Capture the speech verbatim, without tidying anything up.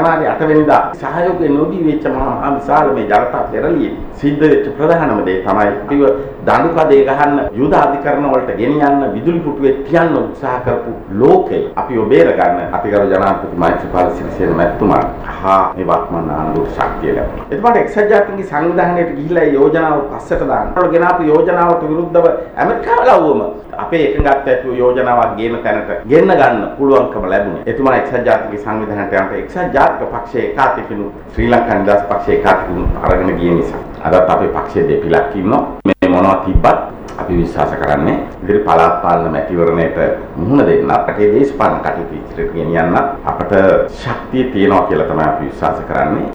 ජනවාරි අට වෙනිදා සහයෝගය නොදී වෙච්ච මහා විශාල මේ ජනතා පෙරළියේ සිද්ධ වෙච්ච ප්‍රධානම දේ තමයි අපිව දඬු කඩේ ගහන්න යුද අධිකරණ වලට ගෙනියන්න විදුලි පුටුවේ තියන්න උත්සාහ කරපු ලෝකේ අපිව බේර ගන්න අතිගරු ජනාධිපති මෛත්‍රීපාල සිරිසේන මැතිතුමා හා මේ වත්මන් ආණ්ඩුවට ශක්තිය ලැබුණා. එතකොට එක්සත් ජාතීන්ගේ සංවිධානයට ගිහිල්ලා ඒ යෝජනාව පස්සට දාන්න. ඒවල ගෙනාපු යෝජනාවට විරුද්ධව ඇමරිකාව ලව්වම අපේ එකඟත් ඇතුව යෝජනාවක් ගේන තැනට ගෙන්න ගන්න පුළුවන්කම ලැබුණේ. එතුමා එක්සත් ජාතික සංවිධානයට යනට එක්සත් ජාතික පක්ෂයේ ඒකාතිකිනු ශ්‍රී ලංකා නිදහස් පක්ෂයේ ඒකාතිකිනු අරගෙන ගිය නිසා අදත් අපේ පක්ෂයේ දෙපිලක් ඉන්නවා. මේ මොනවා තිබ්බත් අපි විශ්වාස කරන්නේ ඉදිරි පළාත් පාලන මැතිවරණයට මුහුණ දෙන්න අපේ දේශපාලන කටයුතු ඉදිරියට ගෙනියන්න අපට ශක්තිය තියෙනවා කියලා තමයි අපි විශ්වාස කරන්නේ.